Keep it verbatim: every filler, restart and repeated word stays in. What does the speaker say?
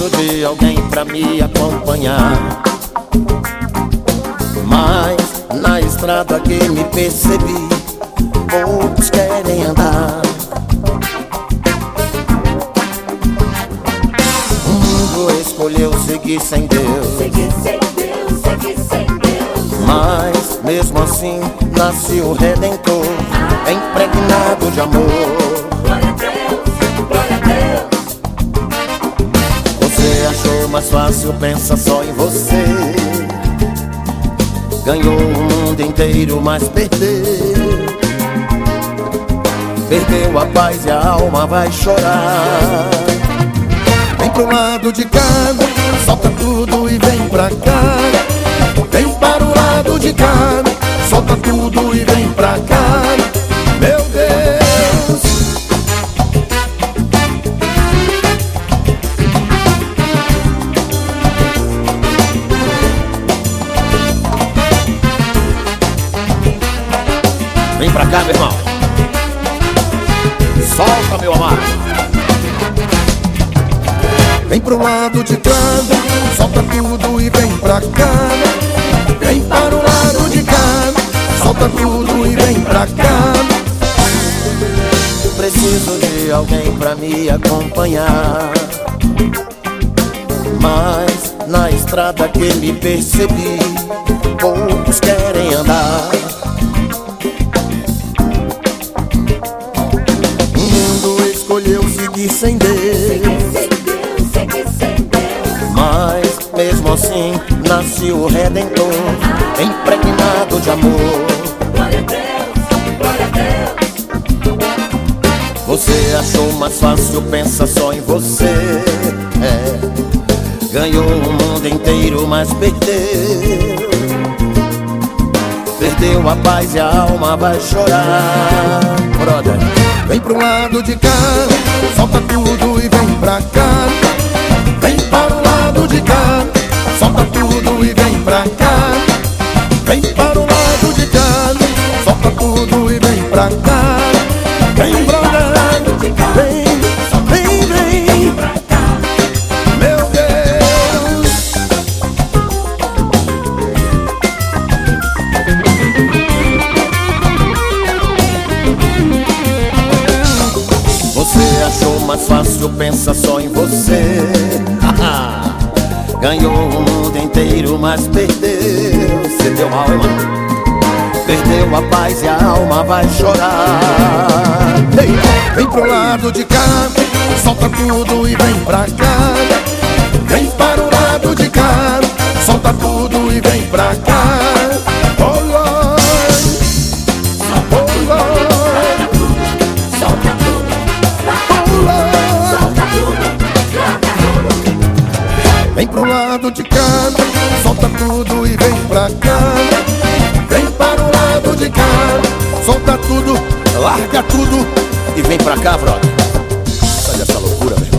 Preciso de alguém pra me acompanhar, mas na estrada que me percebi, poucos querem andar. O mundo escolheu seguir sem Deus, Seguir sem Deus, seguir sem Deus. mas mesmo assim nasce o Redentor, impregnado de amor. Glória a Deus, glória a Deus. Você achou mais fácil, pensa só em você. Ganhou o mundo inteiro, mas perdeu. Perdeu a paz e a alma vai chorar. Vem pro lado de cá, solta tudo e vem pra cá. Vem para o lado de cá, solta tudo e vem pra cá. Meu Deus, vem pra cá, meu irmão. Solta, meu amado. Vem pro lado de cá, solta tudo e vem pra cá. Vem para o lado de cá, solta tudo e vem pra cá. Preciso de alguém pra me acompanhar, mas na estrada que me percebi, poucos querem andar. O mundo escolheu seguir sem Deus, mas mesmo assim nasce o Redentor, impregnado de amor. Glória a Deus, glória a Deus. Você achou mais fácil, pensa só em você. É. Ganhou o mundo inteiro, mas perdeu. Perdeu a paz e a alma vai chorar. Brother, vem pro lado de cá, solta tudo e vem pra cá. Vem para o lado de cá, solta tudo e vem pra cá. Vem para o lado de cá, solta tudo e vem pra cá. Vem, brother, vem, vem, vem pra cá. Meu Deus, você achou mais fácil, pensa só em você. Ganhou o mundo inteiro, mas perdeu. Você deu mal, hein, mano? Perdeu a paz e a alma vai chorar. Ei, vem pro lado de cá, solta tudo e vem pra cá. Vem para o lado de cá, solta tudo e vem pra cá. Oh Lord, oh Lord, Solta tudo, oh Lord. solta tudo. Vem pro lado de cá, solta tudo e vem pra cá. Vem para o lado de cá, solta tudo, larga tudo e vem pra cá, brother. Olha essa loucura, velho.